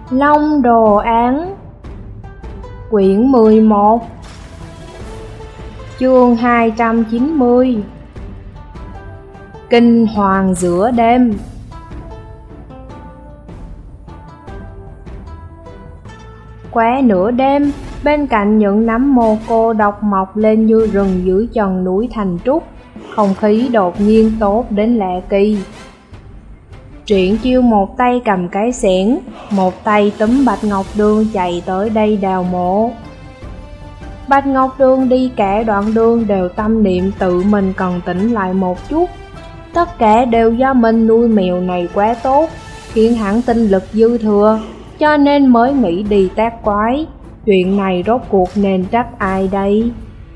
Long Đồ Án Quyển 11 Chương 290 Kinh hoàng giữa đêm. Quá nửa đêm, bên cạnh những nấm mồ cô độc mọc lên như rừng dưới chân núi Thành Trúc, không khí đột nhiên tốt đến lạ kỳ. Triển Chiêu một tay cầm cái xẻng, một tay túm Bạch Ngọc Đường chạy tới đây đào mộ. Bạch Ngọc Đường đi cả đoạn đường đều tâm niệm tự mình cần tỉnh lại một chút. Tất cả đều do mình nuôi mèo này quá tốt, khiến hắn tinh lực dư thừa, cho nên mới nghĩ đi tác quái. Chuyện này rốt cuộc nên trách ai đây?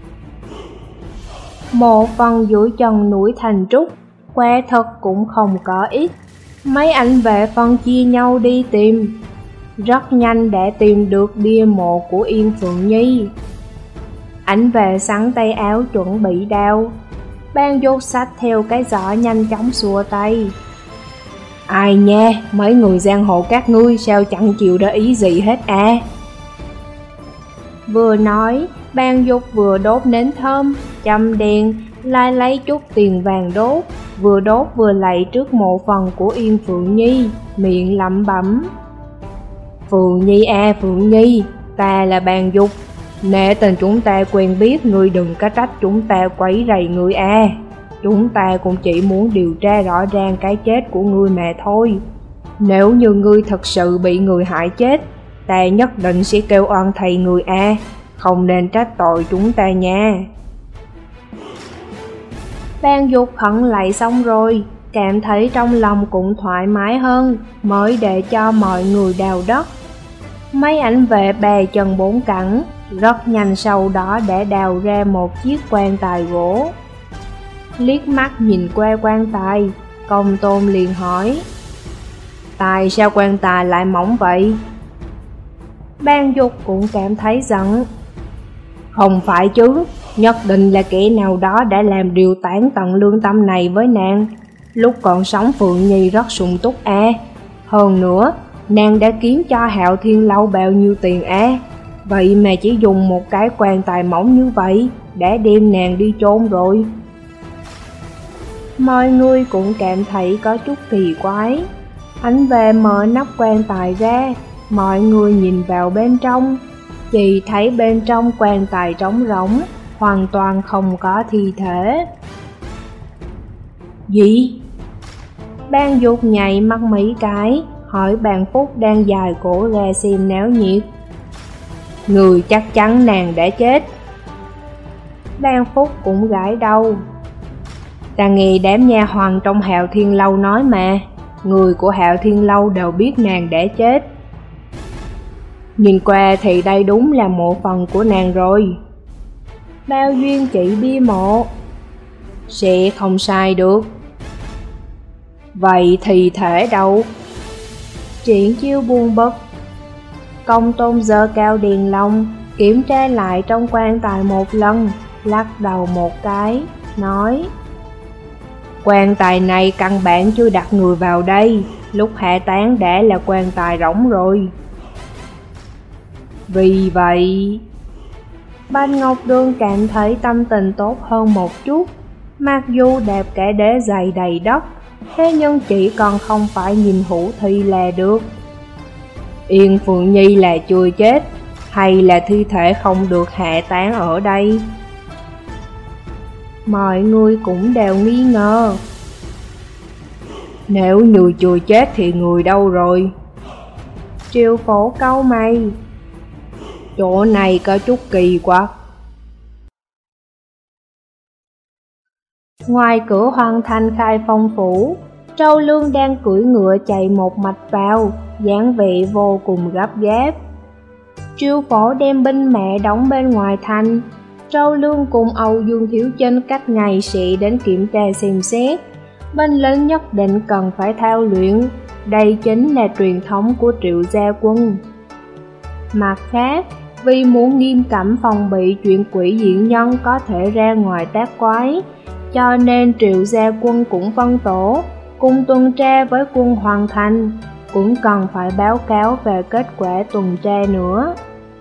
Một phần dưới chân núi Thành Trúc, quả thật cũng không có ít. Mấy anh vệ phân chia nhau đi tìm, rất nhanh đã tìm được bia mộ của Yên Phượng Nhi. Ảnh vệ sắn tay áo chuẩn bị đao, Ban Dục xách theo cái giỏ nhanh chóng xua tay. Ai nha, mấy người giang hồ các ngươi sao chẳng chịu để ý gì hết à? Vừa nói, Ban Dục vừa đốt nến thơm, châm đèn, lại lấy chút tiền vàng đốt vừa lạy trước mộ phần của Yên Phượng Nhi, miệng lẩm bẩm. Phượng Nhi à Phượng Nhi, ta là Ban Dục, nể tình chúng ta quen biết, ngươi đừng có trách chúng ta quấy rầy ngươi à. Chúng ta cũng chỉ muốn điều tra rõ ràng cái chết của ngươi mà thôi. Nếu như ngươi thật sự bị người hại chết, ta nhất định sẽ kêu oan thầy người à, không nên trách tội chúng ta nha. Ban Dục khẩn lạy xong rồi, cảm thấy trong lòng cũng thoải mái hơn, mới để cho mọi người đào đất. Mấy ảnh vệ bè chân bốn cẳng, rất nhanh sau đó đã đào ra một chiếc quan tài gỗ. Liếc mắt nhìn qua quan tài, Công Tôn liền hỏi: tại sao quan tài lại mỏng vậy? Ban Dục cũng cảm thấy giận. Không phải chứ, nhất định là kẻ nào đó đã làm điều tán tận lương tâm này với nàng. Lúc còn sống Phượng Nhi rất sung túc à. Hơn nữa, nàng đã kiếm cho Hạo Thiên Lâu bao nhiêu tiền à. Vậy mà chỉ dùng một cái quan tài mỏng như vậy đã đem nàng đi chôn rồi. Mọi người cũng cảm thấy có chút kỳ quái. Ảnh vệ mở nắp quan tài ra, mọi người nhìn vào bên trong, chỉ thấy bên trong quan tài trống rỗng, hoàn toàn không có thi thể. Gì? Ban Dục nhảy mắt mấy cái, hỏi Bàn Phúc đang dài cổ ra xem náo nhiệt. Người chắc chắn nàng đã chết. Ban Phúc cũng gãi đầu. Ta nghe đám nha hoàn trong Hạo Thiên Lâu nói mà, người của Hạo Thiên Lâu đều biết nàng đã chết. Nhìn qua thì đây đúng là mộ phần của nàng rồi. Bao duyên chỉ bia mộ, sẽ không sai được. Vậy thì thể đâu? Triển Chiêu buồn bực. Công Tôn giơ cao đèn lồng, kiểm tra lại trong quan tài một lần, lắc đầu một cái, nói: quan tài này căn bản chưa đặt người vào đây, lúc hạ táng đã là quan tài rỗng rồi. Vì vậy, Bạch Ngọc Đường cảm thấy tâm tình tốt hơn một chút. Mặc dù đạp cả đế giày đầy đất, thế nhưng chỉ còn không phải nhìn hữu thi là được. Yên Phượng Nhi là chưa chết, hay là thi thể không được hạ táng ở đây? Mọi người cũng đều nghi ngờ. Nếu như chưa chết thì người đâu rồi? Triệu Phổ cau mày. Chỗ này có chút kỳ quá. Ngoài cửa Hoàng Thành Khai Phong phủ, Trâu Lương đang cưỡi ngựa chạy một mạch vào, dáng vẻ vô cùng gấp gáp. Triệu Phổ đem binh mẹ đóng bên ngoài thành. Trâu Lương cùng Âu Dương Thiếu Chinh cách ngày sẽ đến kiểm tra xem xét. Binh lính nhất định cần phải thao luyện, đây chính là truyền thống của Triệu gia quân. Mặt khác, vì muốn nghiêm cấm phòng bị chuyện quỷ diện nhân có thể ra ngoài tác quái, cho nên Triệu gia quân cũng phân tổ, cùng tuần tra với quân Hoàng Thành. cũng cần phải báo cáo về kết quả tuần tra nữa.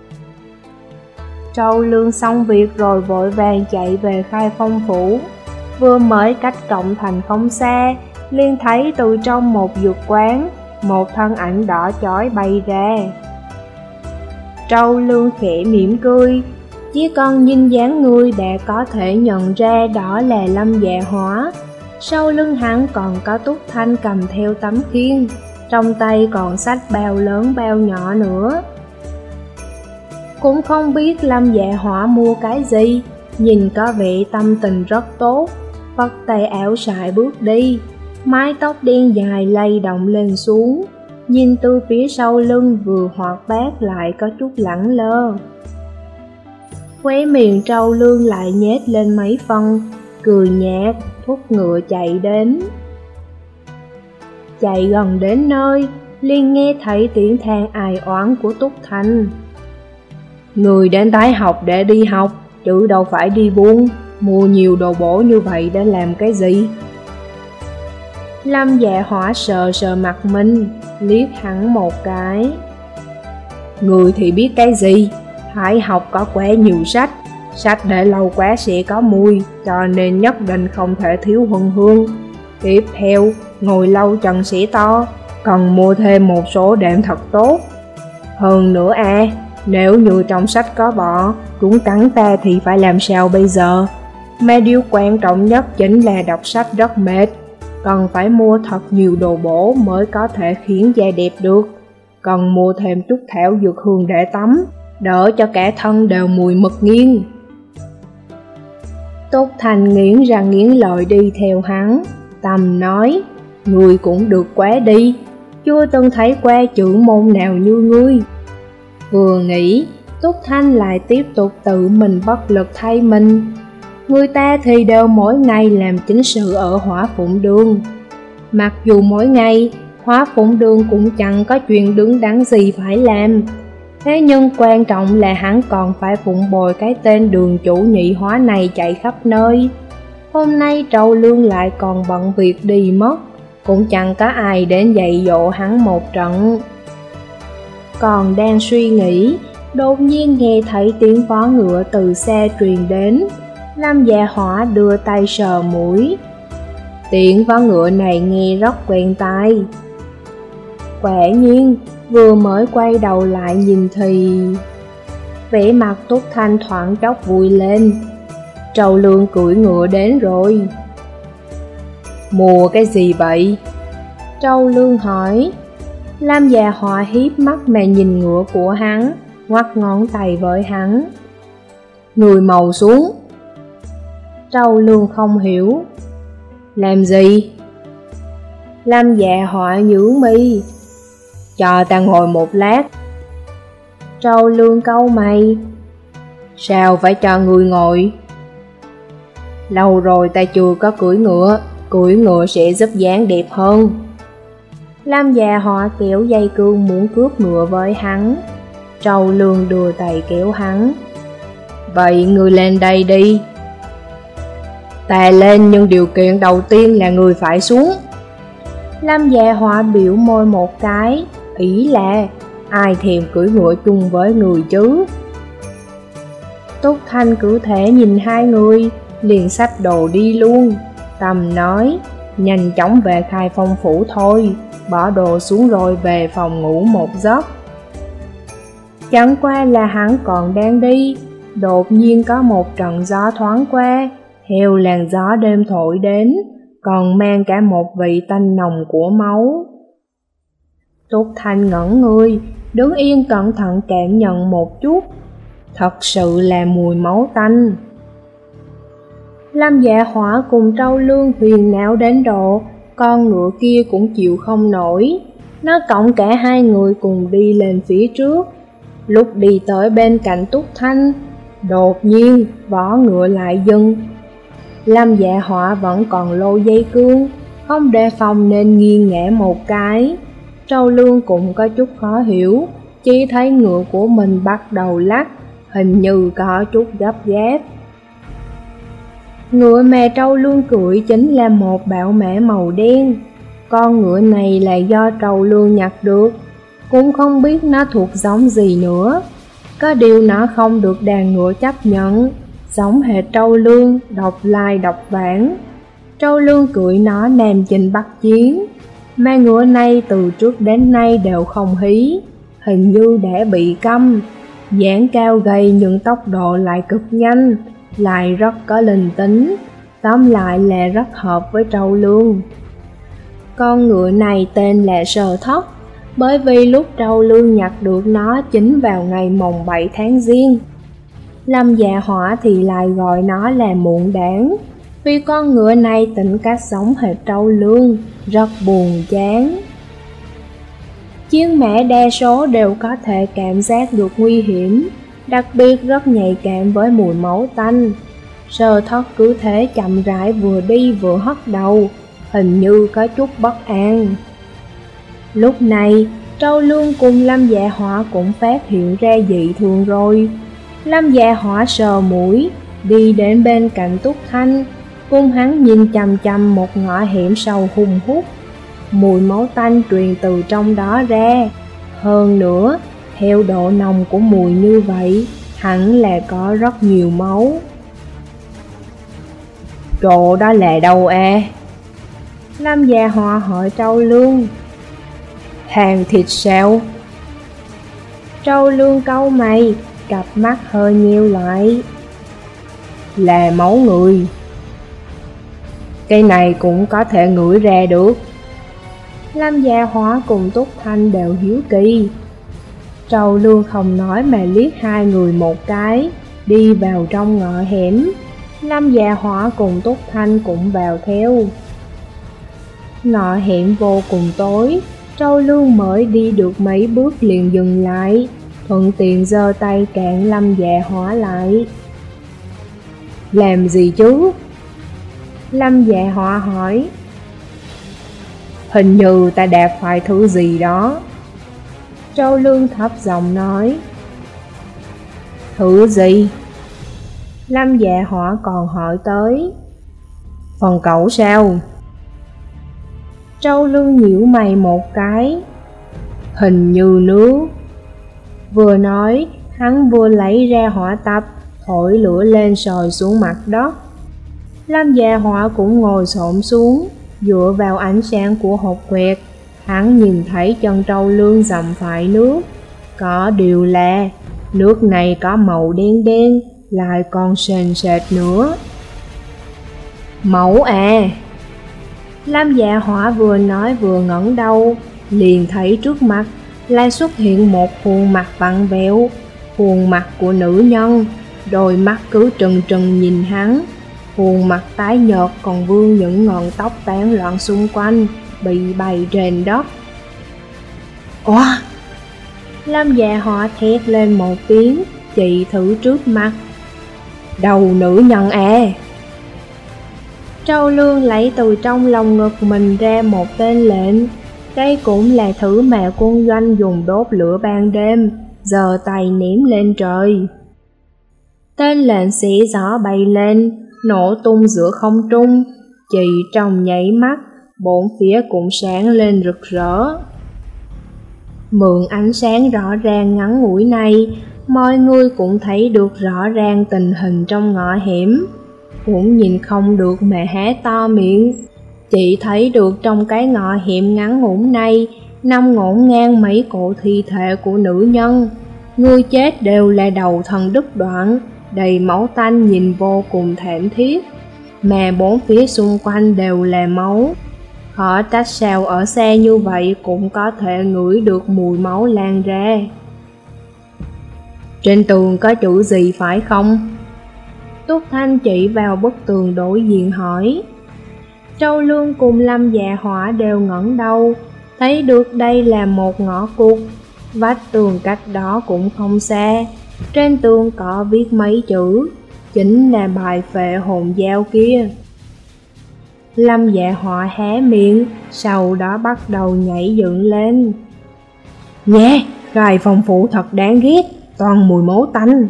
Trâu Lương xong việc rồi vội vàng chạy về Khai Phong phủ. Vừa mới cách Trọng Thành không xa, liền thấy từ trong một dược quán, một thân ảnh đỏ chói bay ra. Trâu Lương khẽ mỉm cười, chỉ cần nhìn dáng người đã có thể nhận ra đó là Lâm Dạ Hỏa. Sau lưng hắn còn có Túc Thanh cầm theo tấm khiên, trong tay còn xách bao lớn bao nhỏ nữa. Cũng không biết Lâm Dạ Hỏa mua cái gì, nhìn có vẻ tâm tình rất tốt, phất tay áo sải bước đi, mái tóc đen dài lay động lên xuống, nhìn từ phía sau lưng vừa hoạt bát lại có chút lẳng lơ. Khóe miệng Trâu Lương lại nhếch lên mấy phân, cười nhạt, thúc ngựa chạy đến. Chạy gần đến nơi, liền nghe thấy tiếng than ai oán của Túc Thanh. Người đến Thái học để đi học, chứ đâu phải đi buôn, mua nhiều đồ bổ như vậy để làm cái gì? Lâm Dạ Hỏa sờ sờ mặt mình, liếc hắn một cái. Người thì biết cái gì, Thái học có quá nhiều sách, sách để lâu quá sẽ có mùi, cho nên nhất định không thể thiếu huân hương. Tiếp theo, ngồi lâu chân sẽ to, cần mua thêm một số đệm thật tốt. Hơn nữa nếu như trong sách có bọ, chúng cắn ta thì phải làm sao bây giờ? Mà điều quan trọng nhất chính là đọc sách rất mệt, cần phải mua thật nhiều đồ bổ mới có thể khiến da đẹp được. Cần mua thêm chút thảo dược hương để tắm, đỡ cho cả thân đều mùi mực nghiêng. Túc Thanh nghiến răng nghiến lợi đi theo hắn, Tâm nói, người cũng được quá đi, chưa từng thấy qua chữ môn nào như ngươi. Vừa nghĩ, Túc Thanh lại tiếp tục tự mình bất lực thay mình. Người ta thì đều mỗi ngày làm chính sự ở Hỏa Phụng Đường. Mặc dù mỗi ngày, Hỏa Phụng Đường cũng chẳng có chuyện đứng đắn gì phải làm. Thế nhưng quan trọng là hắn còn phải phụng bồi cái tên đường chủ nhị hóa này chạy khắp nơi. Hôm nay Trâu Lương lại còn bận việc đi mất, cũng chẳng có ai đến dạy dỗ hắn một trận. Còn đang suy nghĩ, đột nhiên nghe thấy tiếng vó ngựa từ xa truyền đến. Lâm Dạ Hỏa đưa tay sờ mũi. Tiếng vó ngựa này nghe rất quen tai. Quả nhiên, vừa mới quay đầu lại nhìn thì... Vẻ mặt Túc Thanh thoáng chốc vui lên. Trâu Lương cưỡi ngựa đến rồi. Mua cái gì vậy? Trâu Lương hỏi. Lâm Dạ Hỏa hiếp mắt mà nhìn ngựa của hắn, ngoắc ngón tay với hắn. Người màu xuống. Trâu Lương không hiểu. Làm gì? Lâm Dạ Hỏa nhướng mi. Cho ta ngồi một lát. Trâu Lương cau mày. Sao phải cho người ngồi? Lâu rồi ta chưa có cưỡi ngựa sẽ giúp dáng đẹp hơn. Lâm Dạ Hỏa kéo dây cương muốn cướp ngựa với hắn. Trâu Lương đưa tay kéo hắn. Vậy người lên đây đi. Ta lên nhưng điều kiện đầu tiên là người phải xuống. Lâm Dạ Hỏa biểu môi một cái, ý là ai thèm cưỡi ngựa chung với người chứ. Túc Thanh cứ thế nhìn hai người, liền xách đồ đi luôn. Tâm nói, nhanh chóng về Khai Phong phủ thôi, bỏ đồ xuống rồi về phòng ngủ một giấc. Chẳng qua là hắn còn đang đi, đột nhiên có một trận gió thoáng qua, theo làn gió đêm thổi đến, còn mang cả một vị tanh nồng của máu. Túc Thanh ngẩn người, đứng yên cẩn thận cảm nhận một chút, thật sự là mùi máu tanh. Lâm Dạ Hỏa cùng Trâu Lương huyền não đến độ, con ngựa kia cũng chịu không nổi. Nó cõng cả hai người cùng đi lên phía trước. Lúc đi tới bên cạnh Túc Thanh, đột nhiên vó ngựa lại dừng. Lâm Dạ Hỏa vẫn còn lô dây cương, không đề phòng nên nghiêng ngã một cái. Trâu Lương cũng có chút khó hiểu, chỉ thấy ngựa của mình bắt đầu lắc, hình như có chút gấp gáp. Ngựa mà Trâu Lương cưỡi chính là một bảo mã màu đen. Con ngựa này là do Trâu Lương nhặt được, cũng không biết nó thuộc giống gì nữa. Có điều nó không được đàn ngựa chấp nhận, giống hệt Trâu Lương, độc lai độc vãng. Trâu Lương cưỡi nó nam chinh bắc chiến, mà ngựa này từ trước đến nay đều không hí, hình như đã bị câm. Dáng cao gầy nhưng tốc độ lại cực nhanh, lại rất có linh tính, tóm lại là rất hợp với Trâu Lương. Con ngựa này tên là Sơ Thất, bởi vì lúc Trâu Lương nhặt được nó chính vào ngày mồng 7 tháng Giêng. Lâm Dạ Hỏa thì lại gọi nó là Muộn Đản, vì con ngựa này tính cách giống hệt Trâu Lương, rất buồn chán. Chiến mã đa số đều có thể cảm giác được nguy hiểm, đặc biệt rất nhạy cảm với mùi máu tanh. Sơ Thất cứ thế chậm rãi vừa đi vừa hất đầu, hình như có chút bất an. Lúc này, Trâu Lương cùng Lâm Dạ Hỏa cũng phát hiện ra dị thường rồi. Lâm Dạ Hỏa sờ mũi, đi đến bên cạnh Túc Thanh, cùng hắn nhìn chằm chằm một ngõ hẻm sâu hun hút. Mùi máu tanh truyền từ trong đó ra. Hơn nữa, theo độ nồng của mùi như vậy, hẳn là có rất nhiều máu. Chỗ đó là đâu à? Lâm Dạ Hỏa hỏi Trâu Lương. Hàng thịt sao? Trâu Lương cau mày, cặp mắt hơi nheo lại. Là máu người. Cái này cũng có thể ngửi ra được. Lâm Dạ Hỏa cùng Túc Thanh đều hiếu kỳ. Trâu Lương không nói mà liếc hai người một cái, đi vào trong ngõ hẻm. Lâm Dạ Hỏa cùng Túc Thanh cũng vào theo. Ngõ hẻm vô cùng tối, Trâu Lương mới đi được mấy bước liền dừng lại, thuận tiện giơ tay cản Lâm Dạ Hỏa lại. Làm gì chứ? Lâm Dạ Hỏa hỏi. Hình như ta đạp phải thứ gì đó. Trâu Lương thấp giọng nói. Thứ gì? Lâm Dạ Hỏa còn hỏi tới. Phần cẩu sao? Trâu Lương nhíu mày một cái. Hình như nước. Vừa nói, hắn vừa lấy ra hỏa tập, thổi lửa lên sồi xuống mặt đất. Lâm Dạ Hỏa cũng ngồi xổm xuống, dựa vào ánh sáng của hột quẹt. Hắn nhìn thấy chân Trâu Lương dầm phải nước. Có điều là nước này có màu đen đen, lại còn sền sệt nữa. Máu à! Lâm Dạ Hỏa vừa nói vừa ngẩng đầu, liền thấy trước mặt lại xuất hiện một khuôn mặt vặn vẹo, khuôn mặt của nữ nhân, đôi mắt cứ trừng trừng nhìn hắn. Khuôn mặt tái nhợt còn vương những ngọn tóc tán loạn xung quanh, bị bày trên đất. Ủa? Lâm Dạ Hỏa thét lên một tiếng, chỉ thử trước mặt. Đầu nữ nhân à! Trâu Lương lấy từ trong lòng ngực mình ra một tên lệnh. Đây cũng là thứ mà quân doanh dùng đốt lửa ban đêm, giơ tay ném lên trời. Tên lệnh xé gió bay lên, nổ tung giữa không trung, chỉ trong nháy mắt, bốn phía cũng sáng lên rực rỡ. Mượn ánh sáng rõ ràng ngắn ngủi này, mọi người cũng thấy được rõ ràng tình hình trong ngõ hẻm, cũng nhìn không được mà há to miệng. Chỉ thấy được trong cái ngõ hẻm ngắn ngủn này nằm ngổn ngang mấy cổ thi thể của nữ nhân. Người chết đều là đầu thân đứt đoạn, đầy máu tanh nhìn vô cùng thảm thiết, mà bốn phía xung quanh đều là máu. Họ trách sao ở xa như vậy cũng có thể ngửi được mùi máu lan ra. Trên tường có chữ gì phải không? Túc Thanh chỉ vào bức tường đối diện hỏi. Trâu Lương cùng Lâm Dạ Hỏa đều ngẩng đầu, thấy được đây là một ngõ cụt, vách tường cách đó cũng không xa. Trên tường có viết mấy chữ, chính là bài phệ hồn dao kia. Lâm Dạ Hỏa hé miệng, sau đó bắt đầu nhảy dựng lên. Nhé, gài phong phủ thật đáng ghét, toàn mùi máu tanh.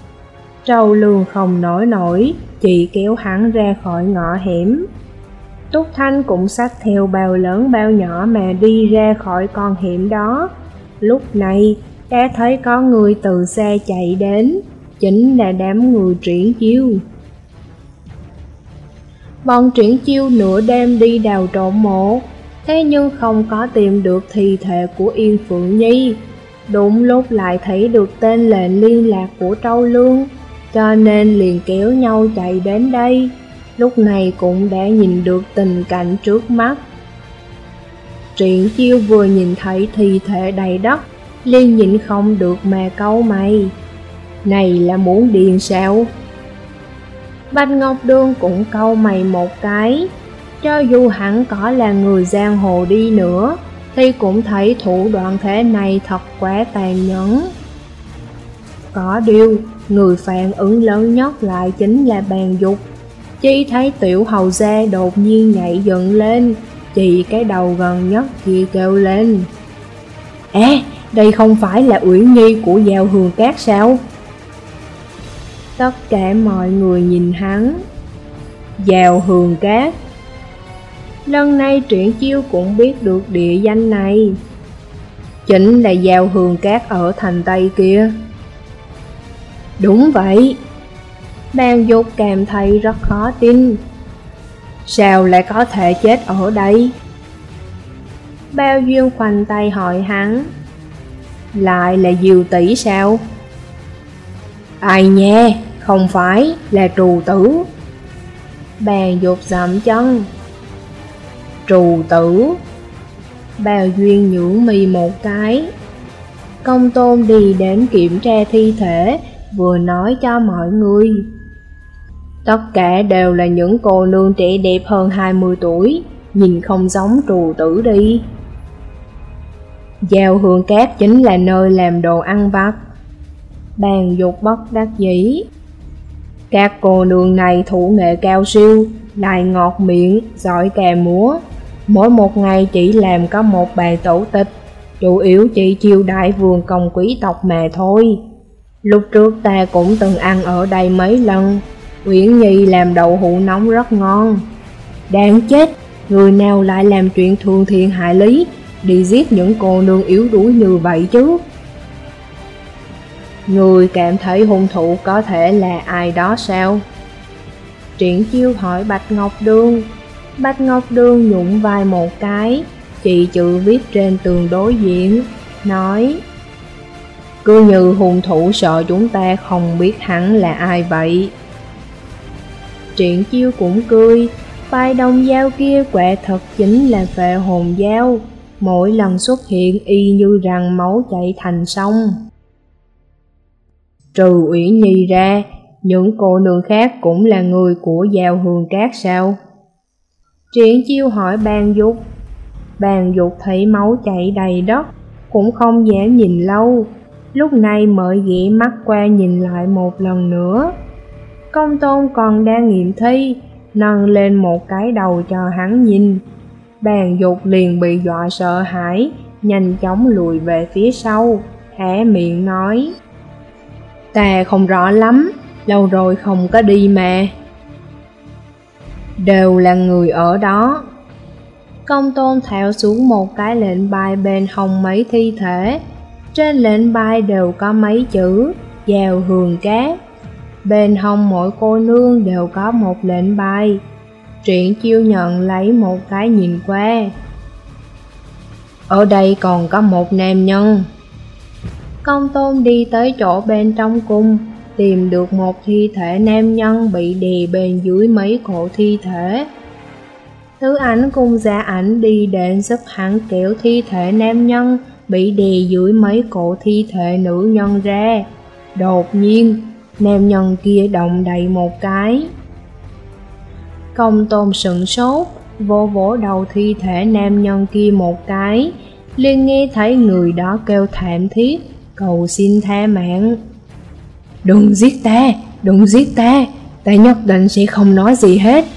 Trâu Lương không nói nổi, chỉ kéo hắn ra khỏi ngõ hẻm. Túc Thanh cũng xách theo bao lớn bao nhỏ mà đi ra khỏi con hẻm đó. Lúc này, đã thấy có người từ xa chạy đến, chính là đám người Triển Chiêu. Bọn Triển Chiêu nửa đêm đi đào trộm mộ, thế nhưng không có tìm được thi thể của Yên Phượng Nhi. Đúng lúc lại thấy được tên lệnh liên lạc của Trâu Lương, cho nên liền kéo nhau chạy đến đây. Lúc này cũng đã nhìn được tình cảnh trước mắt. Triển Chiêu vừa nhìn thấy thi thể đầy đất, liền nhịn không được mà cau mày. Này là muốn điên sao? Bạch Ngọc Đường cũng cau mày một cái. Cho dù hắn có là người giang hồ đi nữa, thì cũng thấy thủ đoạn thế này thật quá tàn nhẫn. Có điều, người phản ứng lớn nhất lại chính là Bàn Dục. Chỉ thấy tiểu hầu gia đột nhiên nhảy dựng lên, chỉ cái đầu gần nhất kia kêu lên. Đây không phải là Uyển Nhi của Giào Hường Cát sao? Tất cả mọi người nhìn hắn. Giào Hường Cát. Lần này Triển Chiêu cũng biết được địa danh này. Chính là Giào Hường Cát ở thành Tây kia. Đúng vậy. Bàn Dục cảm thấy rất khó tin. Sao lại có thể chết ở đây? Bao Duyên khoanh tay hỏi hắn. Lại là Diều tỷ sao? Ai nha, không phải là Trù tử. Bàn Dục dậm chân. Trù tử. Bao Duyên nhướng mi một cái. Công Tôn đi đến kiểm tra thi thể, vừa nói cho mọi người. Tất cả đều là những cô nương trẻ đẹp hơn 20 tuổi, nhìn không giống Trù tử đi. Giào Hương Cát chính là nơi làm đồ ăn vặt. Bàn Dục bất đắc dĩ. Các cô nương này thủ nghệ cao siêu, lại ngọt miệng, giỏi ca múa. Mỗi một ngày chỉ làm có một bài tẩu tịch, chủ yếu chỉ chiêu đại vườn công quý tộc mà thôi. Lúc trước ta cũng từng ăn ở đây mấy lần. Uyển Nhi làm đậu hũ nóng rất ngon. Đáng chết, người nào lại làm chuyện thương thiên hại lý, đi giết những cô nương yếu đuối như vậy chứ? Người cảm thấy hung thủ có thể là ai đó sao? Triển Chiêu hỏi Bạch Ngọc Đường. Bạch Ngọc Đường nhún vai một cái, chỉ chữ viết trên tường đối diện, nói: cứ như hung thủ sợ chúng ta không biết hắn là ai vậy. Triển Chiêu cũng cười, vai đồng dao kia quả thật chính là Phệ Hồn Dao, mỗi lần xuất hiện y như rằng máu chảy thành sông. Trừ Uyển Nhi ra, những cô nương khác cũng là người của Giào Hương Cát sao? Triển Chiêu hỏi Bàn Dục. Bàn Dục thấy máu chảy đầy đất, cũng không dám nhìn lâu, lúc này mới ghé mắt qua nhìn lại một lần nữa. Công Tôn còn đang nghiệm thi, nâng lên một cái đầu cho hắn nhìn. Bàn Dục liền bị dọa sợ hãi, nhanh chóng lùi về phía sau, hé miệng nói: ta không rõ lắm, lâu rồi không có đi mà. Đều là người ở đó. Công Tôn tháo xuống một cái lệnh bài bên hông mấy thi thể. Trên lệnh bài đều có mấy chữ Giào Hương Cát. Bên hông mỗi cô nương đều có một lệnh bài. Triển Chiêu nhận lấy một cái nhìn qua. Ở đây còn có một nam nhân. Công Tôn đi tới chỗ bên trong cung, tìm được một thi thể nam nhân bị đè bên dưới mấy cổ thi thể. Thứ Ảnh cùng Gia Ảnh đi đến giúp hắn kéo thi thể nam nhân bị đè dưới mấy cổ thi thể nữ nhân ra. Đột nhiên, nam nhân kia động đậy một cái. Công Tôn sửng sốt, vỗ vỗ đầu thi thể nam nhân kia một cái, liền nghe thấy người đó kêu thảm thiết, cầu xin tha mạng. Đừng giết ta, đừng giết ta, ta nhất định sẽ không nói gì hết.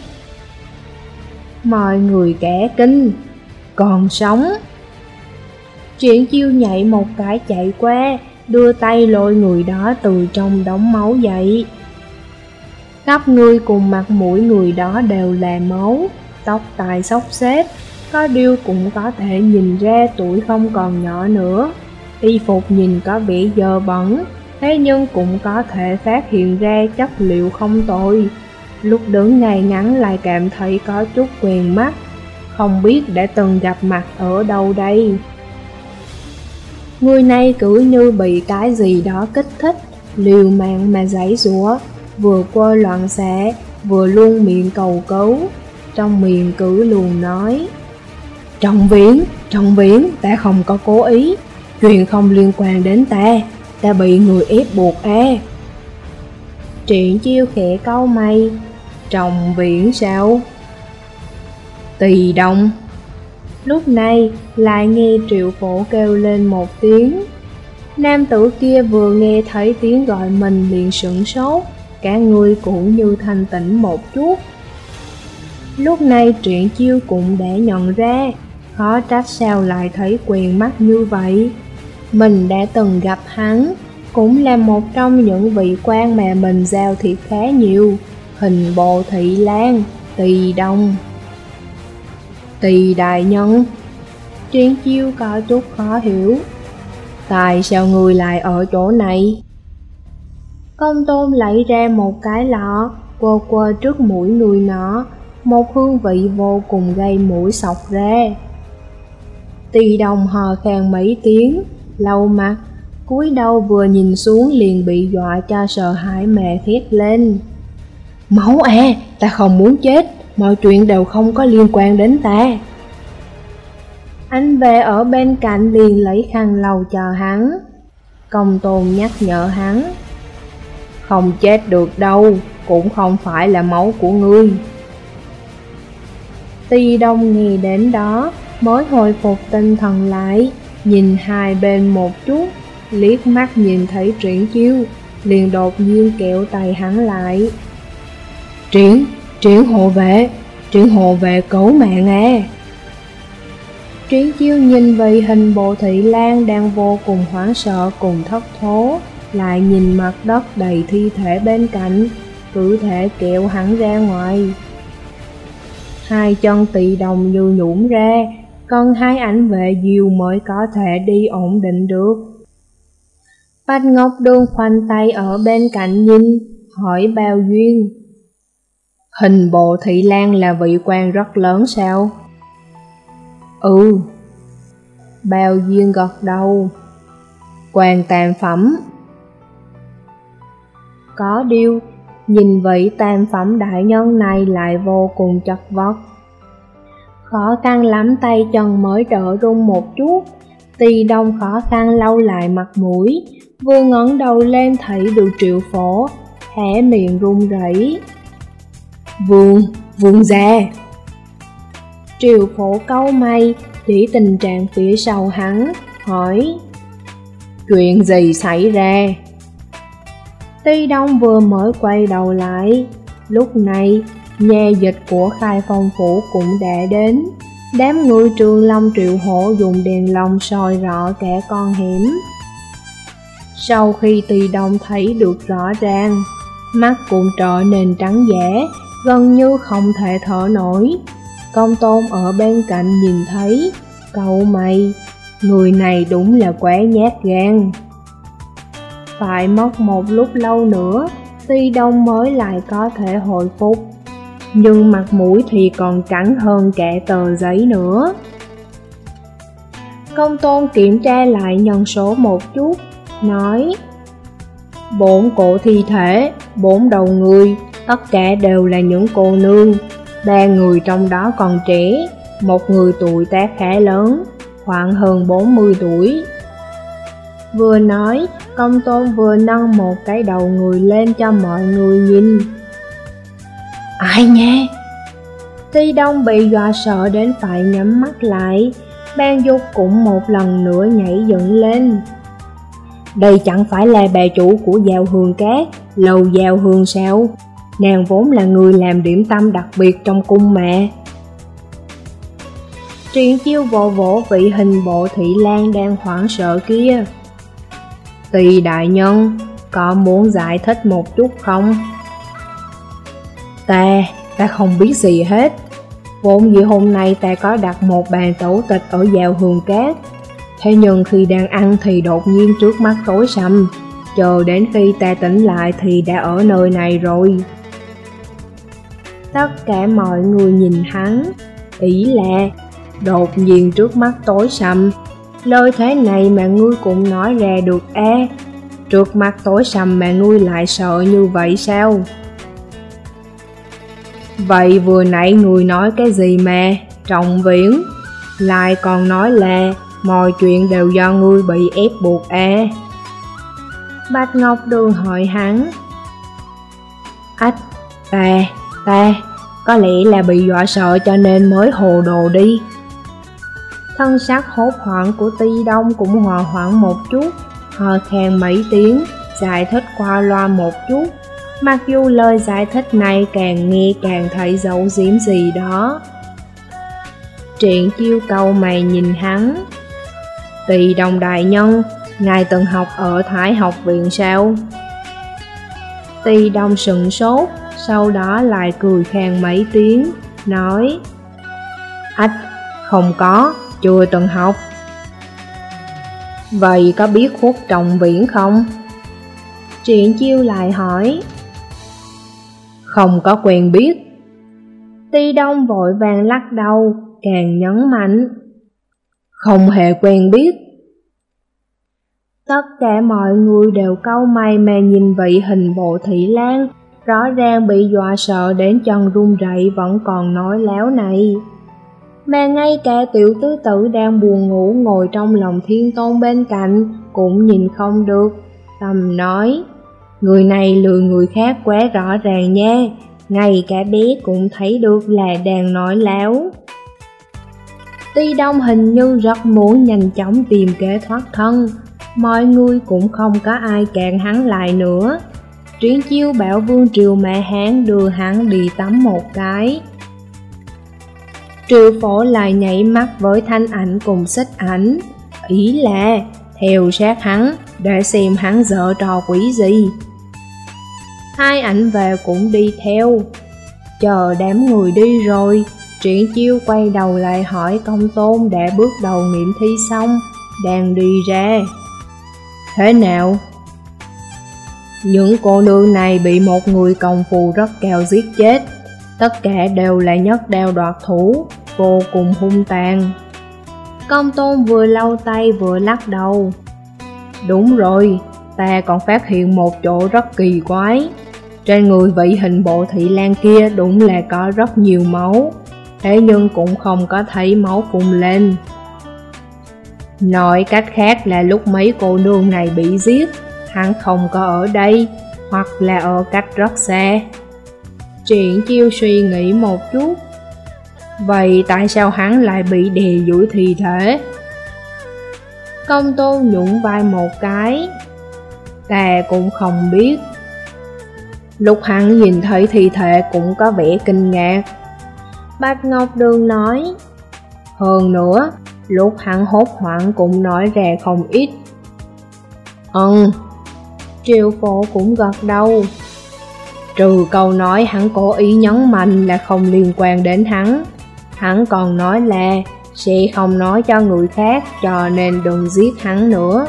Mọi người cả kinh, còn sống. Triển Chiêu nhảy một cái chạy qua, đưa tay lôi người đó từ trong đống máu dậy. Khắp người cùng mặt mũi người đó đều là máu, tóc tai xốc xếch, có điều cũng có thể nhìn ra tuổi không còn nhỏ nữa. Y phục nhìn có vẻ dơ bẩn, thế nhưng cũng có thể phát hiện ra chất liệu không tồi. Lúc đứng ngay ngắn lại cảm thấy có chút quen mắt, không biết đã từng gặp mặt ở đâu đây. Người này cứ như bị cái gì đó kích thích, liều mạng mà giãy giụa, vừa quơ loạn xạ, vừa luôn miệng cầu cứu, trong miệng cứ luôn nói: Trọng Viễn, ta không có cố ý, chuyện không liên quan đến ta bị người ép buộc à. Triển Chiêu khẽ cau mày: Trọng Viễn sao? Tỳ Đông. Lúc này lại nghe Triệu Phổ kêu lên một tiếng. Nam tử kia vừa nghe thấy tiếng gọi mình liền sửng sốt, cả người cũng như thanh tỉnh một chút. Lúc này Triển Chiêu cũng đã nhận ra, khó trách sao lại thấy quen mắt như vậy. Mình đã từng gặp hắn, cũng là một trong những vị quan mà mình giao thiệp khá nhiều, Hình Bộ Thị Lang, Tỳ Đông. Tỳ đại nhân. Triển Chiêu có chút khó hiểu. Tại sao người lại ở chỗ này? Công Tôn lấy ra một cái lọ, quơ quơ trước mũi người nọ, một hương vị vô cùng gây mũi xộc ra. Tỳ Đông hò khan mấy tiếng, lau mặt, cúi đầu vừa nhìn xuống liền bị dọa cho sợ hãi mà thét lên: Máu à, ta không muốn chết, mọi chuyện đều không có liên quan đến ta. Anh về ở bên cạnh liền lấy khăn lau cho hắn. Công Tôn nhắc nhở hắn: Không chết được đâu, cũng không phải là máu của ngươi. Tỳ Đông nghe đến đó mới hồi phục tinh thần lại, nhìn hai bên một chút, liếc mắt nhìn thấy Triển Chiêu, liền đột nhiên kéo tay hắn lại. Triển hộ vệ cứu mạng à. Triển Chiêu nhìn về Hình Bộ Thị Lang đang vô cùng hoảng sợ cùng thất thố, lại nhìn mặt đất đầy thi thể bên cạnh, cứ thể kéo hắn ra ngoài. Hai chân Tỳ Đông như nhũn ra, cần hai ảnh vệ diều mới có thể đi ổn định được. Bạch Ngọc Đường khoanh tay ở bên cạnh nhìn, hỏi Bao Duyên: Hình Bộ Thị Lang là vị quan rất lớn sao? Ừ. Bao Duyên gật đầu. Quan tam phẩm. Có điều, nhìn vị tam phẩm đại nhân này lại vô cùng chật vật. Khó khăn lắm tay chân mới đỡ run một chút. Tỳ Đông khó khăn lau lại mặt mũi, vừa ngẩng đầu lên thấy được Triệu Phổ, hé miệng run rẩy: Vương gia. Triệu Phổ cau mày, chỉ tình trạng phía sau hắn, hỏi: Chuyện gì xảy ra? Tỳ Đông vừa mới quay đầu lại, lúc này nhà dịch của Khai Phong Phủ cũng đã đến. Đám người Trường Long Triệu Hổ dùng đèn lồng soi rõ cả con hẻm. Sau khi Tỳ Đông thấy được rõ ràng, mắt cũng trở nên trắng dã, gần như không thể thở nổi. Công Tôn ở bên cạnh nhìn thấy, cau mày: Người này đúng là quá nhát gan. Phải mất một lúc lâu nữa, Tỳ Đông mới lại có thể hồi phục, nhưng mặt mũi thì còn trắng hơn cả tờ giấy nữa. Công Tôn kiểm tra lại nhân số một chút, nói: 4 cổ thi thể, 4 đầu người, tất cả đều là những cô nương. 3 người trong đó còn trẻ, một người tuổi tác khá lớn, khoảng hơn 40 tuổi. Vừa nói, Công Tôn vừa nâng một cái đầu người lên cho mọi người nhìn. Ai nha? Tỳ Đông bị dọa sợ đến phải nhắm mắt lại. Ban Dục cũng một lần nữa nhảy dựng lên. Đây chẳng phải là bà chủ của Giao Hương Cát, lầu Giao Hương sao? Nàng vốn là người làm điểm tâm đặc biệt trong cung mà. Triển Chiêu vỗ vỗ vị Hình Bộ Thị Lang đang hoảng sợ kia. Tỳ đại nhân, có muốn giải thích một chút không? Ta không biết gì hết. Vốn dĩ hôm nay ta có đặt một bàn tẩu tịch ở Dạo Hường Cát, thế nhưng khi đang ăn thì đột nhiên trước mắt tối sầm, chờ đến khi ta tỉnh lại thì đã ở nơi này rồi. Tất cả mọi người nhìn hắn, ý là đột nhiên trước mắt tối sầm. Lời thế này mà ngươi cũng nói ra được à? Trước mắt tối sầm mà ngươi lại sợ như vậy sao? Vậy vừa nãy ngươi nói cái gì mà Trọng Viễn, lại còn nói là mọi chuyện đều do ngươi bị ép buộc à? Bạch Ngọc Đường hỏi hắn. Ách, ta có lẽ là bị dọa sợ cho nên mới hồ đồ đi. Thân sắc hốt hoảng của Ti Đông cũng hòa hoãn một chút, hò khan mấy tiếng, giải thích qua loa một chút. Mặc dù lời giải thích này càng nghe càng thấy giấu giếm gì đó. Triển Chiêu cau mày nhìn hắn. Ti Đông đại nhân, ngài từng học ở Thái học viện sao? Ti Đông sững sốt, sau đó lại cười khan mấy tiếng, nói: Ách, không có, chưa từng học. Vậy có biết Khuất Trọng Viễn không? Triển Chiêu lại hỏi. Không có quen biết. Ti Đông vội vàng lắc đầu, càng nhấn mạnh. Không hề quen biết. Tất cả mọi người đều cau mày mà nhìn vị hình bộ Thị Lan, rõ ràng bị dọa sợ đến chân run rẩy vẫn còn nói láo này. Mà ngay cả tiểu tứ tử đang buồn ngủ ngồi trong lòng Thiên Tôn bên cạnh cũng nhìn không được, thầm nói: Người này lừa người khác quá rõ ràng nha, ngay cả bé cũng thấy được là đang nói láo. Ti Đông hình như rất muốn nhanh chóng tìm kế thoát thân, mọi người cũng không có ai cản hắn lại nữa. Triển Chiêu bảo Vương Triều Mã Hán đưa hắn đi tắm một cái. Triệu Phổ lại nhảy mắt với Thanh Ảnh cùng Xích Ảnh, ý là theo sát hắn để xem hắn giở trò quỷ gì. Hai ảnh về cũng đi theo. Chờ đám người đi rồi, Triển Chiêu quay đầu lại hỏi Công Tôn đã bước đầu nghiệm thi xong, đang đi ra. Thế nào? Những cô nương này bị một người công phu rất cao giết chết, tất cả đều là nhất đao đoạt thủ, vô cùng hung tàn. Công Tôn vừa lau tay vừa lắc đầu. Đúng rồi, ta còn phát hiện một chỗ rất kỳ quái. Trên người vị hình bộ Thị Lan kia đúng là có rất nhiều máu, thế nhưng cũng không có thấy máu phun lên. Nói cách khác là lúc mấy cô nương này bị giết, hắn không có ở đây, hoặc là ở cách rất xa. Triển Chiêu suy nghĩ một chút. Vậy tại sao hắn lại bị đè dưới thi thể? Công Tôn nhún vai một cái. Ta cũng không biết. Lúc hắn nhìn thấy thi thể cũng có vẻ kinh ngạc. Bạch Ngọc Đường nói. Hơn nữa, lúc hắn hốt hoảng cũng nói ra không ít. Triệu Phổ cũng gật đầu. Trừ câu nói hắn cố ý nhấn mạnh là không liên quan đến hắn, hắn còn nói là sẽ không nói cho người khác, cho nên đừng giết hắn nữa.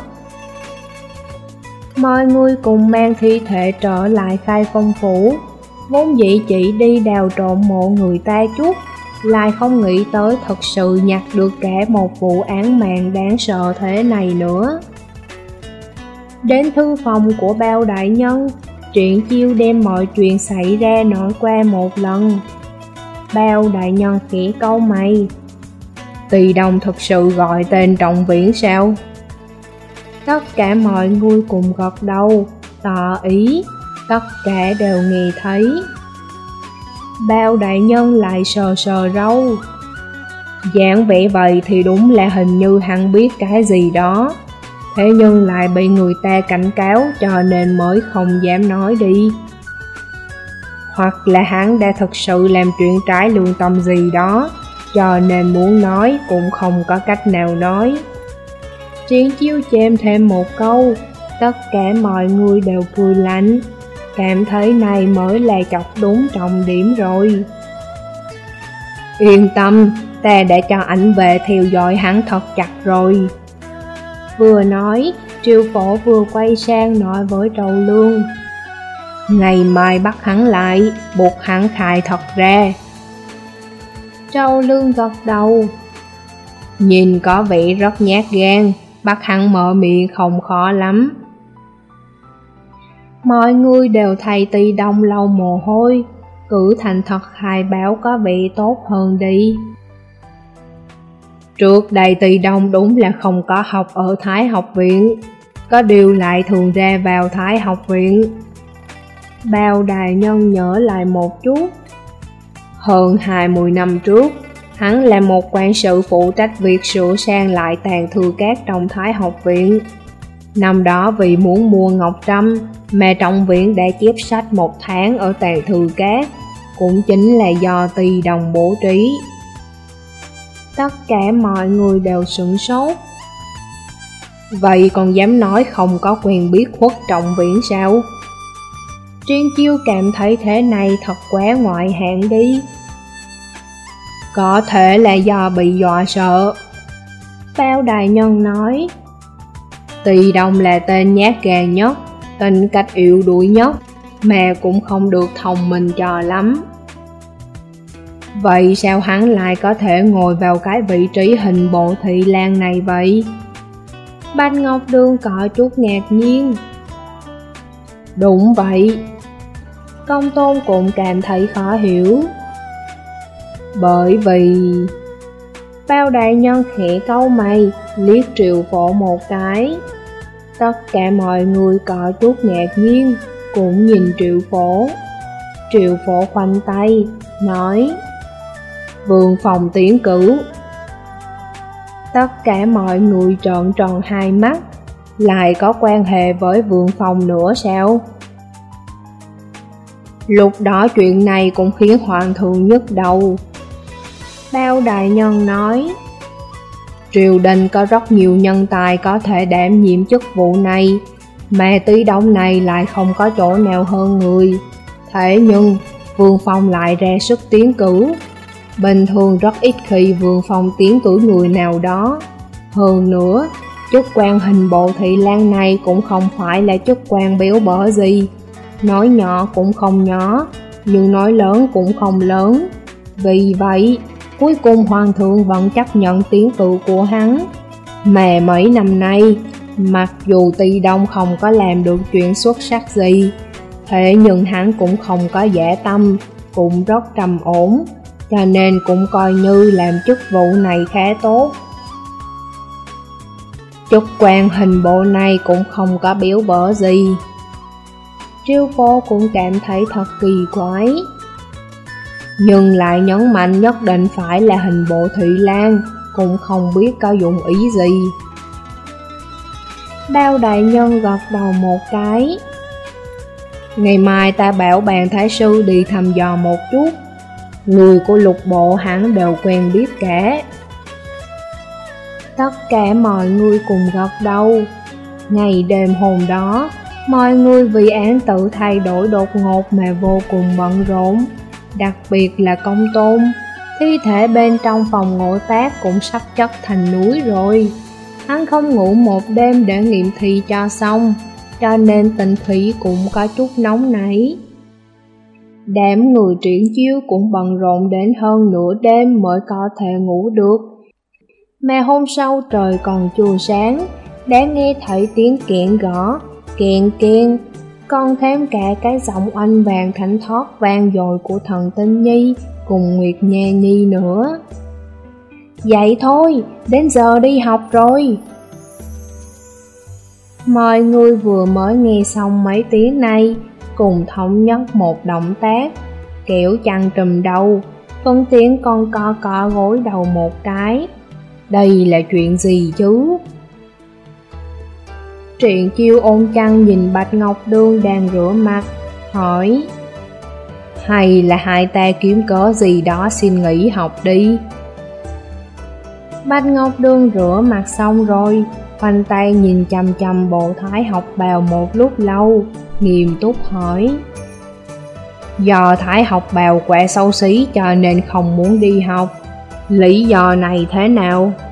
Mọi người cùng mang thi thể trở lại Khai Phong Phủ. Vốn dĩ chỉ đi đào trộm mộ người ta chút, lại không nghĩ tới thật sự nhặt được cả một vụ án mạng đáng sợ thế này nữa. Đến thư phòng của Bao đại nhân, Triển Chiêu đem mọi chuyện xảy ra nói qua một lần. Bao đại nhân khẽ cau mày. Tỳ Đông thực sự gọi tên Trọng Viễn sao? Tất cả mọi người cùng gật đầu, tỏ ý, tất cả đều nghe thấy. Bao đại nhân lại sờ sờ râu. Dáng vẻ vậy thì đúng là hình như hắn biết cái gì đó, thế nhưng lại bị người ta cảnh cáo cho nên mới không dám nói đi. Hoặc là hắn đã thực sự làm chuyện trái lương tâm gì đó, cho nên muốn nói cũng không có cách nào nói. Triển Chiêu chêm thêm một câu, tất cả mọi người đều cười lạnh, cảm thấy này mới là chọc đúng trọng điểm rồi. Yên tâm, ta đã cho ảnh về theo dõi hắn thật chặt rồi. Vừa nói, Triệu Phổ vừa quay sang nói với Trâu Lương. Ngày mai bắt hắn lại, buộc hắn khai thật ra. Trâu Lương gật đầu. Nhìn có vẻ rất nhát gan, bắt hắn mở miệng không khó lắm. Mọi người đều thay Tỳ Đông lau mồ hôi, cứ thành thật khai báo có vẻ tốt hơn đi. Trước đây Tỳ Đông đúng là không có học ở Thái học viện, có điều lại thường ra vào Thái học viện. Bao đại nhân nhớ lại một chút. Hơn 20 năm trước, hắn là một quan sự phụ trách việc sửa sang lại tàng thư các trong Thái học viện. Năm đó vì muốn mua ngọc trâm mà trọng viện đã chép sách 1 tháng ở tàng thư các, cũng chính là do Tỳ Đông bố trí. Tất cả mọi người đều sửng sốt. Vậy còn dám nói không có quen biết Khuất Trọng Viễn sao? Triên Chiêu cảm thấy thế này thật quá ngoại hạng đi. Có thể là do bị dọa sợ. Bao đại nhân nói. Tỳ Đông là tên nhát gan nhất, tính cách yếu đuối nhất, mà cũng không được thông minh cho lắm. Vậy sao hắn lại có thể ngồi vào cái vị trí hình bộ thị lang này vậy? Bạch Ngọc Đường có chút ngạc nhiên. Đúng vậy. Công Tôn cũng cảm thấy khó hiểu. Bởi vì... Bao đại nhân khẽ cau mày, liếc Triệu Phổ một cái. Tất cả mọi người có chút ngạc nhiên, cũng nhìn Triệu Phổ. Triệu Phổ khoanh tay, nói: Vương Phòng tiến cử. Tất cả mọi người trợn tròn hai mắt, lại có quan hệ với Vương Phòng nữa sao? Lúc đó chuyện này cũng khiến hoàng thượng nhức đầu. Bao đại nhân nói: Triều đình có rất nhiều nhân tài có thể đảm nhiệm chức vụ này, mà Tỳ Đông này lại không có chỗ nào hơn người. Thế nhưng Vương Phong lại ra sức tiến cử. Bình thường rất ít khi Vương Phong tiến cử người nào đó. Hơn nữa, chức quan hình bộ thị lang này cũng không phải là chức quan béo bở gì. Nói nhỏ cũng không nhỏ, nhưng nói lớn cũng không lớn. Vì vậy, cuối cùng hoàng thượng vẫn chấp nhận tiến cử của hắn. Mà mấy năm nay, mặc dù Tỳ Đông không có làm được chuyện xuất sắc gì, thế nhưng hắn cũng không có dã tâm, cũng rất trầm ổn, cho nên cũng coi như làm chức vụ này khá tốt. Chức quan hình bộ này cũng không có béo bở gì. Triệu Phổ cũng cảm thấy thật kỳ quái, nhưng lại nhấn mạnh nhất định phải là hình bộ thị lang, cũng không biết có dụng ý gì. Bao đại nhân gật đầu một cái. Ngày mai ta bảo bàn thái sư đi thăm dò một chút. Người của lục bộ hắn đều quen biết cả. Tất cả mọi người cùng gật đầu. Ngày đêm hôm đó, mọi người vì án tử thay đổi đột ngột mà vô cùng bận rộn. Đặc biệt là Công Tôn, thi thể bên trong phòng ngộ tác cũng sắp chất thành núi rồi. Hắn không ngủ một đêm để nghiệm thi cho xong, cho nên tình khí cũng có chút nóng nảy. Đám người Triển Chiêu cũng bận rộn đến hơn nửa đêm mới có thể ngủ được. Mà hôm sau trời còn chưa sáng, đã nghe thấy tiếng kiện gõ, kèn kèn, còn thêm cả cái giọng oanh vàng thánh thót vang dội của Thần Tinh Nhi cùng Nguyệt Nha Nhi nữa. Dậy thôi, đến giờ đi học rồi. Mọi người vừa mới nghe xong mấy tiếng này, cùng thống nhất một động tác, kéo chăn trùm đầu, phân tiếng con co gối đầu một cái. Đây là chuyện gì chứ? Triển Chiêu ôm chăn nhìn Bạch Ngọc Đường đang rửa mặt, hỏi: Hay là hai ta kiếm cớ gì đó xin nghỉ học đi? Bạch Ngọc Đường rửa mặt xong rồi, khoanh tay nhìn chằm chằm bộ thái học bào một lúc lâu, nghiêm túc hỏi: Do Thái học bào quẹ xấu xí cho nên không muốn đi học. Lý do này thế nào?